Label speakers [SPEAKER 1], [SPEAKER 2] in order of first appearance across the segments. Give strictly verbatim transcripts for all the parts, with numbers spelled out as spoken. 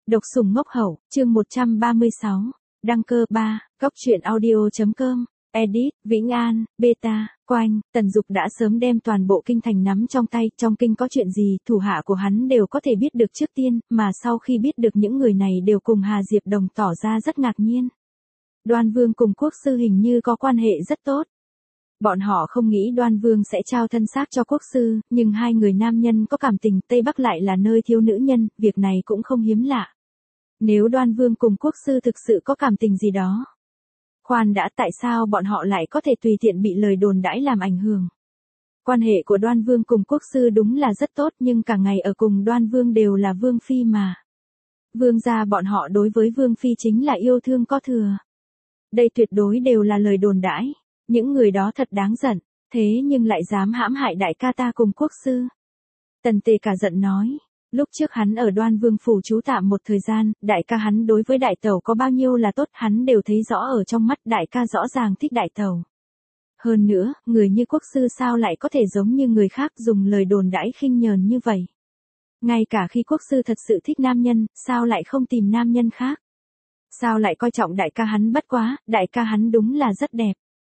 [SPEAKER 1] Độc sủng ngốc hậu, chương một trăm ba mươi sáu. Đăng cơ ba, góc truyện audio.com, edit, Vĩnh An, beta, Quanh, Tần Dục đã sớm đem toàn bộ kinh thành nắm trong tay, trong kinh có chuyện gì, thủ hạ của hắn đều có thể biết được trước tiên, mà sau khi biết được những người này đều cùng Hà Diệp Đồng tỏ ra rất ngạc nhiên. Đoan Vương cùng Quốc sư hình như có quan hệ rất tốt. Bọn họ không nghĩ Đoan Vương sẽ trao thân xác cho Quốc sư, nhưng hai người nam nhân có cảm tình, Tây Bắc lại là nơi thiếu nữ nhân, việc này cũng không hiếm lạ. Nếu Đoan Vương cùng Quốc sư thực sự có cảm tình gì đó. Khoan đã, tại sao bọn họ lại có thể tùy tiện bị lời đồn đãi làm ảnh hưởng? Quan hệ của Đoan Vương cùng Quốc sư đúng là rất tốt, nhưng cả ngày ở cùng Đoan Vương đều là Vương phi mà. Vương gia bọn họ đối với Vương phi chính là yêu thương có thừa. Đây tuyệt đối đều là lời đồn đãi. Những người đó thật đáng giận, thế nhưng lại dám hãm hại đại ca ta cùng Quốc sư. Tần Tề cả giận nói, lúc trước hắn ở Đoan Vương phủ trú tạm một thời gian, đại ca hắn đối với đại tẩu có bao nhiêu là tốt, hắn đều thấy rõ ở trong mắt, đại ca rõ ràng thích đại tẩu. Hơn nữa, người như Quốc sư sao lại có thể giống như người khác dùng lời đồn đãi khinh nhờn như vậy? Ngay cả khi Quốc sư thật sự thích nam nhân, sao lại không tìm nam nhân khác? Sao lại coi trọng đại ca hắn? Bất quá, đại ca hắn đúng là rất đẹp.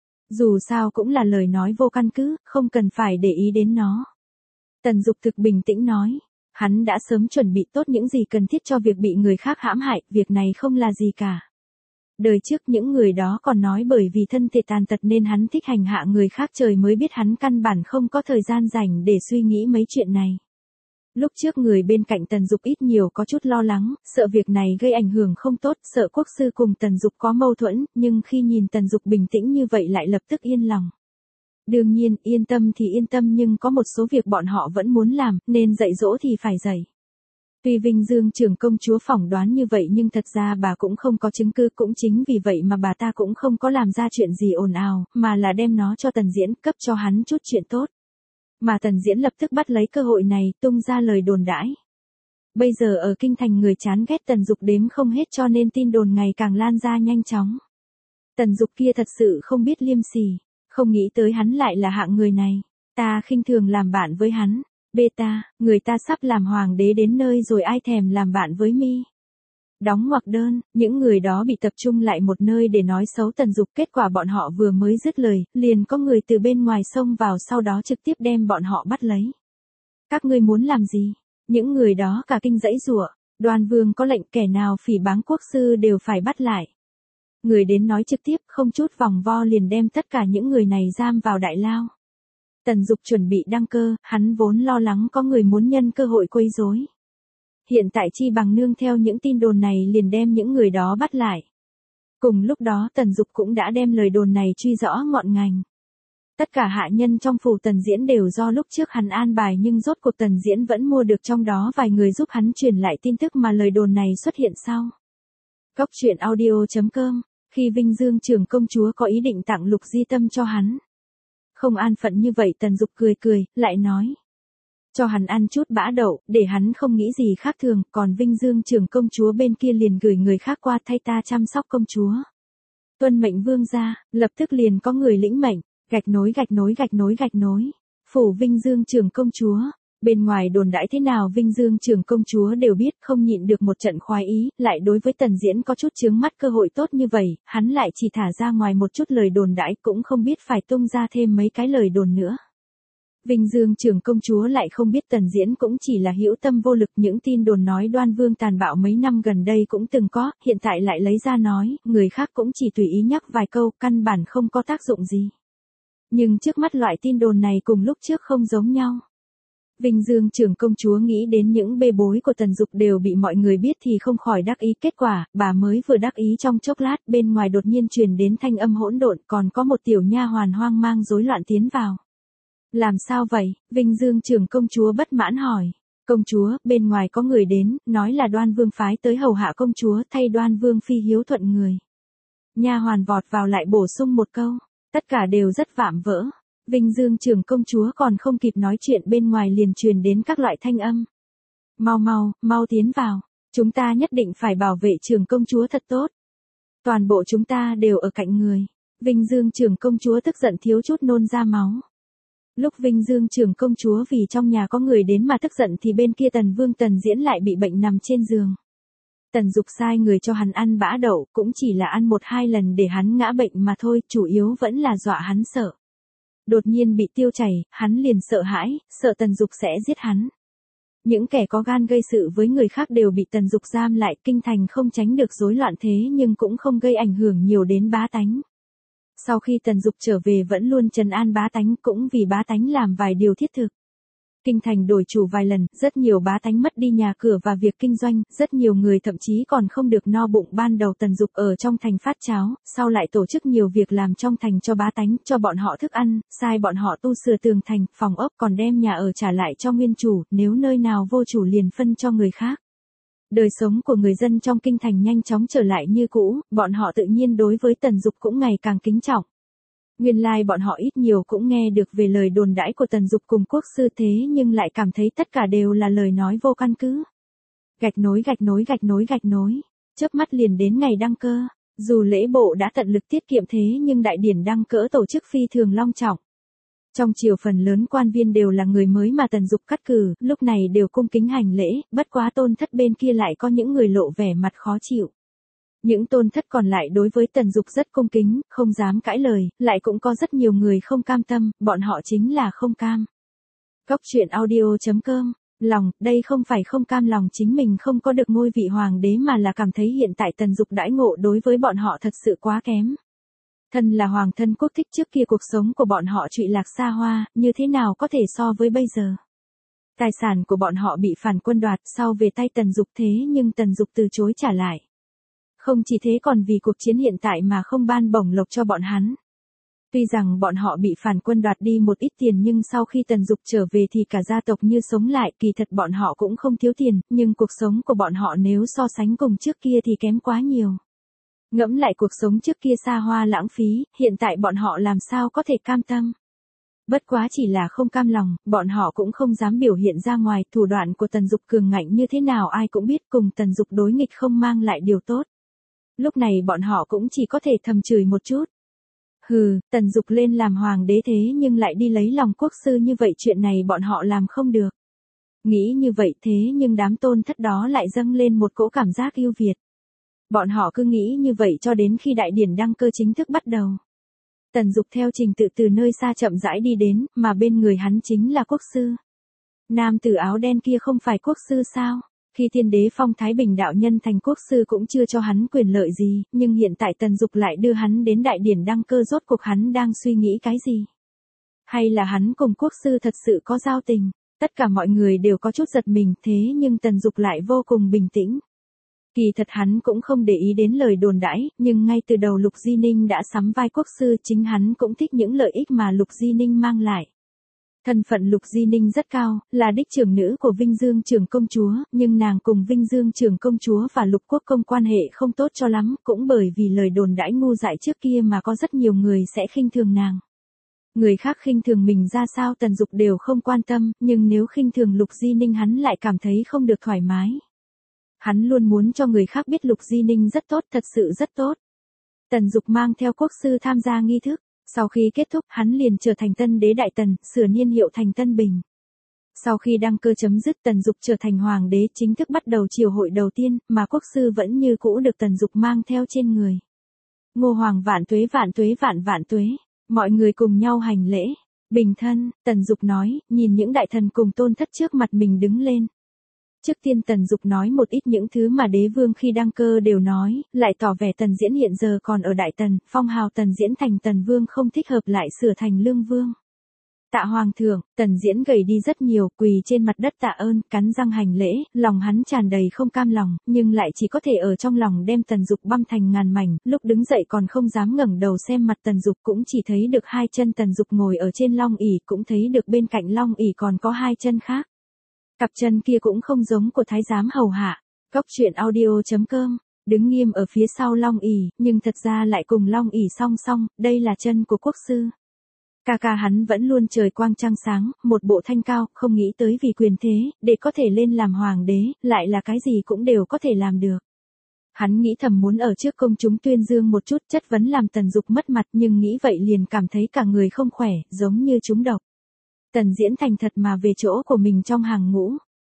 [SPEAKER 1] Dù sao cũng là lời nói vô căn cứ, không cần phải để ý đến nó. Tần Dục thực bình tĩnh nói, hắn đã sớm chuẩn bị tốt những gì cần thiết cho việc bị người khác hãm hại, việc này không là gì cả. Đời trước những người đó còn nói bởi vì thân thể tàn tật nên hắn thích hành hạ người khác, trời mới biết hắn căn bản không có thời gian rảnh để suy nghĩ mấy chuyện này. Lúc trước người bên cạnh Tần Dục ít nhiều có chút lo lắng, sợ việc này gây ảnh hưởng không tốt, sợ Quốc sư cùng Tần Dục có mâu thuẫn, nhưng khi nhìn Tần Dục bình tĩnh như vậy lại lập tức yên lòng. Đương nhiên, yên tâm thì yên tâm, nhưng có một số việc bọn họ vẫn muốn làm, nên dạy dỗ thì phải dạy. Tuy Vinh Dương trưởng công chúa phỏng đoán như vậy nhưng thật ra bà cũng không có chứng cứ, cũng chính vì vậy mà bà ta cũng không có làm ra chuyện gì ồn ào, mà là đem nó cho Tần Diễn, cấp cho hắn chút chuyện tốt. Mà Tần Diễn lập tức bắt lấy cơ hội này, tung ra lời đồn đãi. Bây giờ ở kinh thành người chán ghét Tần Dục đếm không hết, cho nên tin đồn ngày càng lan ra nhanh chóng. Tần Dục kia thật sự không biết liêm sỉ, không nghĩ tới hắn lại là hạng người này. Ta khinh thường làm bạn với hắn. Beta, người ta sắp làm hoàng đế đến nơi rồi ai thèm làm bạn với mi. Đóng ngoặc đơn, những người đó bị tập trung lại một nơi để nói xấu Tần Dục, kết quả bọn họ vừa mới dứt lời, liền có người từ bên ngoài xông vào, sau đó trực tiếp đem bọn họ bắt lấy. Các ngươi muốn làm gì? Những người đó cả kinh giãy giụa, Đoan Vương có lệnh kẻ nào phỉ báng Quốc sư đều phải bắt lại. Người đến nói trực tiếp, không chút vòng vo liền đem tất cả những người này giam vào đại lao. Tần Dục chuẩn bị đăng cơ, hắn vốn lo lắng có người muốn nhân cơ hội quấy rối. Hiện tại chi bằng nương theo những tin đồn này liền đem những người đó bắt lại. Cùng lúc đó Tần Dục cũng đã đem lời đồn này truy rõ ngọn ngành. Tất cả hạ nhân trong phủ Tần Diễn đều do lúc trước hắn an bài, nhưng rốt cuộc Tần Diễn vẫn mua được trong đó vài người giúp hắn truyền lại tin tức mà lời đồn này xuất hiện sau. Góc truyện audio.com, khi Vinh Dương trưởng công chúa có ý định tặng Lục Di Tâm cho hắn. Không an phận như vậy, Tần Dục cười cười, lại nói. Cho hắn ăn chút bã đậu, để hắn không nghĩ gì khác thường, còn Vinh Dương trưởng công chúa bên kia liền gửi người khác qua thay ta chăm sóc công chúa. Tuân mệnh vương gia, lập tức liền có người lĩnh mệnh, gạch nối gạch nối gạch nối gạch nối. Phủ Vinh Dương trưởng công chúa, bên ngoài đồn đãi thế nào Vinh Dương trưởng công chúa đều biết, không nhịn được một trận khoái ý, lại đối với Tần Diễn có chút chướng mắt cơ hội tốt như vậy, hắn lại chỉ thả ra ngoài một chút lời đồn đãi, cũng không biết phải tung ra thêm mấy cái lời đồn nữa. Vinh Dương trưởng công chúa lại không biết Tần Diễn cũng chỉ là hữu tâm vô lực, những tin đồn nói Đoan Vương tàn bạo mấy năm gần đây cũng từng có, hiện tại lại lấy ra nói, người khác cũng chỉ tùy ý nhắc vài câu, căn bản không có tác dụng gì. Nhưng trước mắt loại tin đồn này cùng lúc trước không giống nhau. Vinh Dương trưởng công chúa nghĩ đến những bê bối của Tần Dục đều bị mọi người biết thì không khỏi đắc ý, kết quả, bà mới vừa đắc ý trong chốc lát, bên ngoài đột nhiên truyền đến thanh âm hỗn độn, còn có một tiểu nha hoàn hoang mang rối loạn tiến vào. Làm sao vậy? Vinh Dương trưởng công chúa bất mãn hỏi. Công chúa, bên ngoài có người đến, nói là Đoan Vương phái tới hầu hạ công chúa, thay Đoan Vương phi hiếu thuận người. Nha hoàn vọt vào lại bổ sung một câu, tất cả đều rất vạm vỡ. Vinh Dương trưởng công chúa còn không kịp nói chuyện, bên ngoài liền truyền đến các loại thanh âm. Mau mau, mau tiến vào, chúng ta nhất định phải bảo vệ trưởng công chúa thật tốt. Toàn bộ chúng ta đều ở cạnh người. Vinh Dương trưởng công chúa tức giận thiếu chút nôn ra máu. Lúc Vinh Dương trưởng công chúa vì trong nhà có người đến mà tức giận thì bên kia Tần Vương Tần Diễn lại bị bệnh nằm trên giường. Tần Dục sai người cho hắn ăn bã đậu, cũng chỉ là ăn một hai lần để hắn ngã bệnh mà thôi, chủ yếu vẫn là dọa hắn sợ. Đột nhiên bị tiêu chảy, hắn liền sợ hãi, sợ Tần Dục sẽ giết hắn. Những kẻ có gan gây sự với người khác đều bị Tần Dục giam lại, kinh thành không tránh được rối loạn thế nhưng cũng không gây ảnh hưởng nhiều đến bá tánh. Sau khi Tần Dục trở về vẫn luôn trấn an bá tánh, cũng vì bá tánh làm vài điều thiết thực. Kinh thành đổi chủ vài lần, rất nhiều bá tánh mất đi nhà cửa và việc kinh doanh, rất nhiều người thậm chí còn không được no bụng. Ban đầu Tần Dục ở trong thành phát cháo, sau lại tổ chức nhiều việc làm trong thành cho bá tánh, cho bọn họ thức ăn, sai bọn họ tu sửa tường thành, phòng ốc, còn đem nhà ở trả lại cho nguyên chủ, nếu nơi nào vô chủ liền phân cho người khác. Đời sống của người dân trong kinh thành nhanh chóng trở lại như cũ, bọn họ tự nhiên đối với Tần Dục cũng ngày càng kính trọng. Nguyên lai bọn họ ít nhiều cũng nghe được về lời đồn đãi của Tần Dục cùng quốc sư thế nhưng lại cảm thấy tất cả đều là lời nói vô căn cứ. Gạch nối gạch nối gạch nối gạch nối, chớp mắt liền đến ngày đăng cơ, dù lễ bộ đã tận lực tiết kiệm thế nhưng đại điển đăng cỡ tổ chức phi thường long trọng. Trong triều phần lớn quan viên đều là người mới mà Tần Dục cắt cử, lúc này đều cung kính hành lễ, bất quá tôn thất bên kia lại có những người lộ vẻ mặt khó chịu. Những tôn thất còn lại đối với Tần Dục rất cung kính, không dám cãi lời, lại cũng có rất nhiều người không cam tâm, bọn họ chính là không cam. Góc truyện audio chấm com, lòng, đây không phải không cam lòng chính mình không có được ngôi vị hoàng đế mà là cảm thấy hiện tại Tần Dục đãi ngộ đối với bọn họ thật sự quá kém. Thân là hoàng thân quốc thích trước kia cuộc sống của bọn họ trụy lạc xa hoa, như thế nào có thể so với bây giờ. Tài sản của bọn họ bị phản quân đoạt sau về tay Tần Dục thế nhưng Tần Dục từ chối trả lại. Không chỉ thế còn vì cuộc chiến hiện tại mà không ban bổng lộc cho bọn hắn. Tuy rằng bọn họ bị phản quân đoạt đi một ít tiền nhưng sau khi Tần Dục trở về thì cả gia tộc như sống lại, kỳ thật bọn họ cũng không thiếu tiền, nhưng cuộc sống của bọn họ nếu so sánh cùng trước kia thì kém quá nhiều. Ngẫm lại cuộc sống trước kia xa hoa lãng phí, hiện tại bọn họ làm sao có thể cam tâm. Bất quá chỉ là không cam lòng, bọn họ cũng không dám biểu hiện ra ngoài, thủ đoạn của Tần Dục cường ngạnh như thế nào ai cũng biết, cùng Tần Dục đối nghịch không mang lại điều tốt. Lúc này bọn họ cũng chỉ có thể thầm chửi một chút. Hừ, Tần Dục lên làm hoàng đế thế nhưng lại đi lấy lòng quốc sư như vậy, chuyện này bọn họ làm không được. Nghĩ như vậy thế nhưng đám tôn thất đó lại dâng lên một cỗ cảm giác yêu Việt. Bọn họ cứ nghĩ như vậy cho đến khi đại điển đăng cơ chính thức bắt đầu. Tần Dục theo trình tự từ nơi xa chậm rãi đi đến, mà bên người hắn chính là quốc sư. Nam tử áo đen kia không phải quốc sư sao? Khi Thiên Đế phong Thái Bình đạo nhân thành quốc sư cũng chưa cho hắn quyền lợi gì, nhưng hiện tại Tần Dục lại đưa hắn đến đại điển đăng cơ, rốt cuộc hắn đang suy nghĩ cái gì? Hay là hắn cùng quốc sư thật sự có giao tình? Tất cả mọi người đều có chút giật mình, thế nhưng Tần Dục lại vô cùng bình tĩnh. Kỳ thật hắn cũng không để ý đến lời đồn đãi, nhưng ngay từ đầu Lục Di Ninh đã sắm vai quốc sư, chính hắn cũng thích những lợi ích mà Lục Di Ninh mang lại. Thân phận Lục Di Ninh rất cao, là đích trưởng nữ của Vinh Dương Trưởng công chúa, nhưng nàng cùng Vinh Dương Trưởng công chúa và Lục Quốc công quan hệ không tốt cho lắm, cũng bởi vì lời đồn đãi ngu dại trước kia mà có rất nhiều người sẽ khinh thường nàng. Người khác khinh thường mình ra sao Tần Dục đều không quan tâm, nhưng nếu khinh thường Lục Di Ninh hắn lại cảm thấy không được thoải mái. Hắn luôn muốn cho người khác biết Lục Di Ninh rất tốt, thật sự rất tốt. Tần Dục mang theo quốc sư tham gia nghi thức. Sau khi kết thúc, hắn liền trở thành Tân Đế Đại Tần, sửa niên hiệu thành Tân Bình. Sau khi đăng cơ chấm dứt, Tần Dục trở thành hoàng đế, chính thức bắt đầu triều hội đầu tiên, mà quốc sư vẫn như cũ được Tần Dục mang theo trên người. Ngô Hoàng vạn tuế vạn tuế vạn vạn tuế, mọi người cùng nhau hành lễ. Bình thân, Tần Dục nói, nhìn những đại thần cùng tôn thất trước mặt mình đứng lên. Trước tiên Tần Dục nói một ít những thứ mà đế vương khi đăng cơ đều nói, lại tỏ vẻ Tần Diễn hiện giờ còn ở Đại Tần, phong hào Tần Diễn thành Tần Vương không thích hợp lại sửa thành Lương Vương. Tạ Hoàng thượng, Tần Diễn gầy đi rất nhiều, quỳ trên mặt đất tạ ơn, cắn răng hành lễ, lòng hắn tràn đầy không cam lòng, nhưng lại chỉ có thể ở trong lòng đem Tần Dục băm thành ngàn mảnh, lúc đứng dậy còn không dám ngẩng đầu xem mặt Tần Dục, cũng chỉ thấy được hai chân Tần Dục ngồi ở trên long ỷ, cũng thấy được bên cạnh long ỷ còn có hai chân khác. Cặp chân kia cũng không giống của thái giám hầu hạ. Góc truyện audio chấm com, đứng nghiêm ở phía sau long ỷ, nhưng thật ra lại cùng long ỷ song song, đây là chân của quốc sư. Ca ca hắn vẫn luôn trời quang trăng sáng, một bộ thanh cao, không nghĩ tới vì quyền thế, để có thể lên làm hoàng đế, lại là cái gì cũng đều có thể làm được. Hắn nghĩ thầm muốn ở trước công chúng tuyên dương một chút, chất vấn làm Tần Dục mất mặt, nhưng nghĩ vậy liền cảm thấy cả người không khỏe, giống như trúng độc. Tần Diễn thành thật mà về chỗ của mình trong hàng ngũ.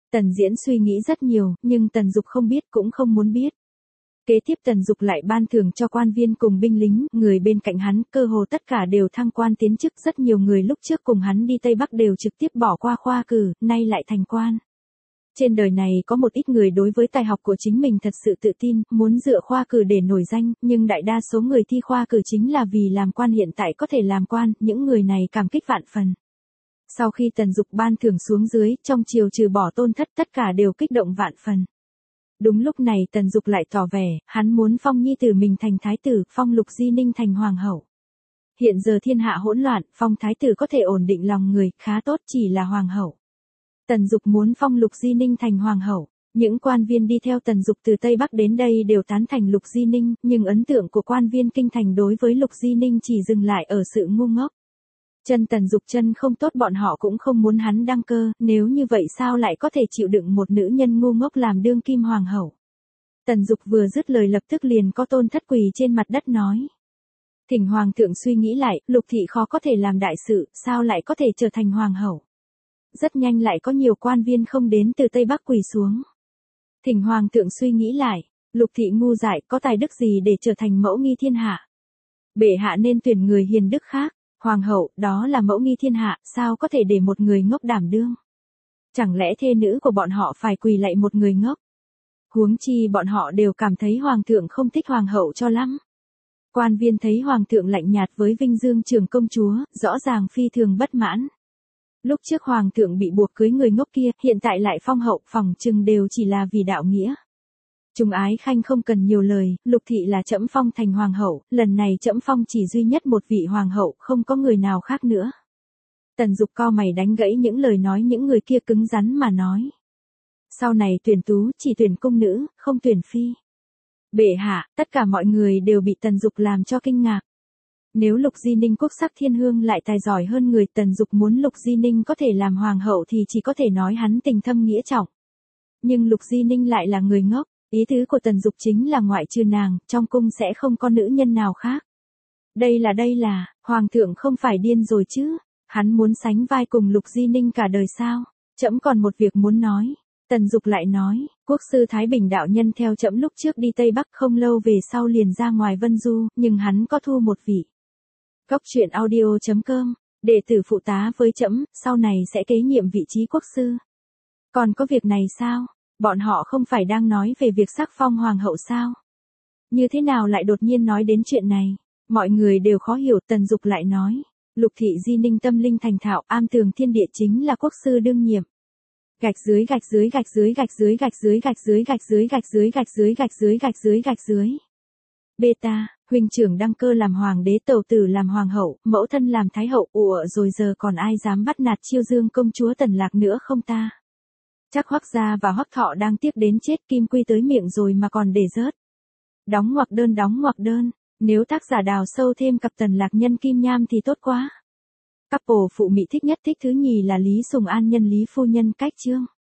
[SPEAKER 1] Tần Diễn suy nghĩ rất nhiều, nhưng Tần Dục không biết cũng không muốn biết. Kế tiếp Tần Dục lại ban thưởng cho quan viên cùng binh lính, người bên cạnh hắn, cơ hồ tất cả đều thăng quan tiến chức, rất nhiều người lúc trước cùng hắn đi Tây Bắc đều trực tiếp bỏ qua khoa cử, nay lại thành quan. Trên đời này có một ít người đối với tài học của chính mình thật sự tự tin, muốn dựa khoa cử để nổi danh, nhưng đại đa số người thi khoa cử chính là vì làm quan hiện tại có thể làm quan, những người này cảm kích vạn phần. Sau khi Tần Dục ban thưởng xuống dưới, trong triều trừ bỏ Tôn Thất tất cả đều kích động vạn phần. Đúng lúc này Tần Dục lại tỏ vẻ, hắn muốn phong nhi tử mình thành thái tử, phong Lục Di Ninh thành hoàng hậu. Hiện giờ thiên hạ hỗn loạn, phong thái tử có thể ổn định lòng người, khá tốt, chỉ là hoàng hậu. Tần Dục muốn phong Lục Di Ninh thành hoàng hậu. Những quan viên đi theo Tần Dục từ Tây Bắc đến đây đều tán thành Lục Di Ninh, nhưng ấn tượng của quan viên kinh thành đối với Lục Di Ninh chỉ dừng lại ở sự ngu ngốc. Chân Tần Dục chân không tốt, bọn họ cũng không muốn hắn đăng cơ, nếu như vậy sao lại có thể chịu đựng một nữ nhân ngu ngốc làm đương kim hoàng hậu. Tần Dục vừa dứt lời lập tức liền có Tôn Thất quỳ trên mặt đất nói. Thỉnh hoàng thượng suy nghĩ lại, Lục thị khó có thể làm đại sự, sao lại có thể trở thành hoàng hậu. Rất nhanh lại có nhiều quan viên không đến từ Tây Bắc quỳ xuống. Thỉnh hoàng thượng suy nghĩ lại, Lục thị ngu dại, có tài đức gì để trở thành mẫu nghi thiên hạ. Bệ hạ nên tuyển người hiền đức khác. Hoàng hậu, đó là mẫu nghi thiên hạ, sao có thể để một người ngốc đảm đương? Chẳng lẽ thê nữ của bọn họ phải quỳ lạy một người ngốc? Huống chi bọn họ đều cảm thấy hoàng thượng không thích hoàng hậu cho lắm. Quan viên thấy hoàng thượng lạnh nhạt với Vinh Dương trưởng công chúa, rõ ràng phi thường bất mãn. Lúc trước hoàng thượng bị buộc cưới người ngốc kia, hiện tại lại phong hậu, phỏng chừng đều chỉ là vì đạo nghĩa. Trung Ái Khanh không cần nhiều lời, Lục thị là trẫm phong thành hoàng hậu, lần này trẫm phong chỉ duy nhất một vị hoàng hậu, không có người nào khác nữa. Tần Dục cau mày đánh gãy những lời nói những người kia cứng rắn mà nói. Sau này tuyển tú, chỉ tuyển cung nữ, không tuyển phi. Bệ hạ, tất cả mọi người đều bị Tần Dục làm cho kinh ngạc. Nếu Lục Di Ninh quốc sắc thiên hương lại tài giỏi hơn người, Tần Dục muốn Lục Di Ninh có thể làm hoàng hậu thì chỉ có thể nói hắn tình thâm nghĩa trọng. Nhưng Lục Di Ninh lại là người ngốc. Ý tứ của Tần Dục chính là ngoại trừ nàng, trong cung sẽ không có nữ nhân nào khác. Đây là đây là, hoàng thượng không phải điên rồi chứ, hắn muốn sánh vai cùng Lục Di Ninh cả đời sao, trẫm còn một việc muốn nói. Tần Dục lại nói, quốc sư Thái Bình đạo nhân theo trẫm lúc trước đi Tây Bắc không lâu về sau liền ra ngoài Vân Du, nhưng hắn có thu một vị. Góc truyện audio chấm com, đệ tử phụ tá với trẫm, sau này sẽ kế nhiệm vị trí quốc sư. Còn có việc này sao? Bọn họ không phải đang nói về việc sắc phong hoàng hậu sao? Như thế nào lại đột nhiên nói đến chuyện này? Mọi người đều khó hiểu. Tần Dục lại nói, Lục thị Di Ninh tâm linh thành thạo, am tường thiên địa chính là quốc sư đương nhiệm. Gạch dưới gạch dưới gạch dưới gạch dưới gạch dưới gạch dưới gạch dưới gạch dưới gạch dưới gạch dưới gạch dưới gạch dưới. Beta, huynh trưởng đăng cơ làm hoàng đế, tẩu tử làm hoàng hậu, mẫu thân làm thái hậu, ủa rồi giờ còn ai dám bắt nạt chiêu dương công chúa Tần Lạc nữa không ta? Chắc Hoắc gia và Hoắc Thọ đang tiếc đến chết, kim quy tới miệng rồi mà còn để rớt. Đóng ngoặc đơn đóng ngoặc đơn, nếu tác giả đào sâu thêm cặp Tần Lạc nhân kim nham thì tốt quá. Couple phụ mỹ thích nhất thích thứ nhì là Lý Sùng An nhân Lý phu nhân cách chương.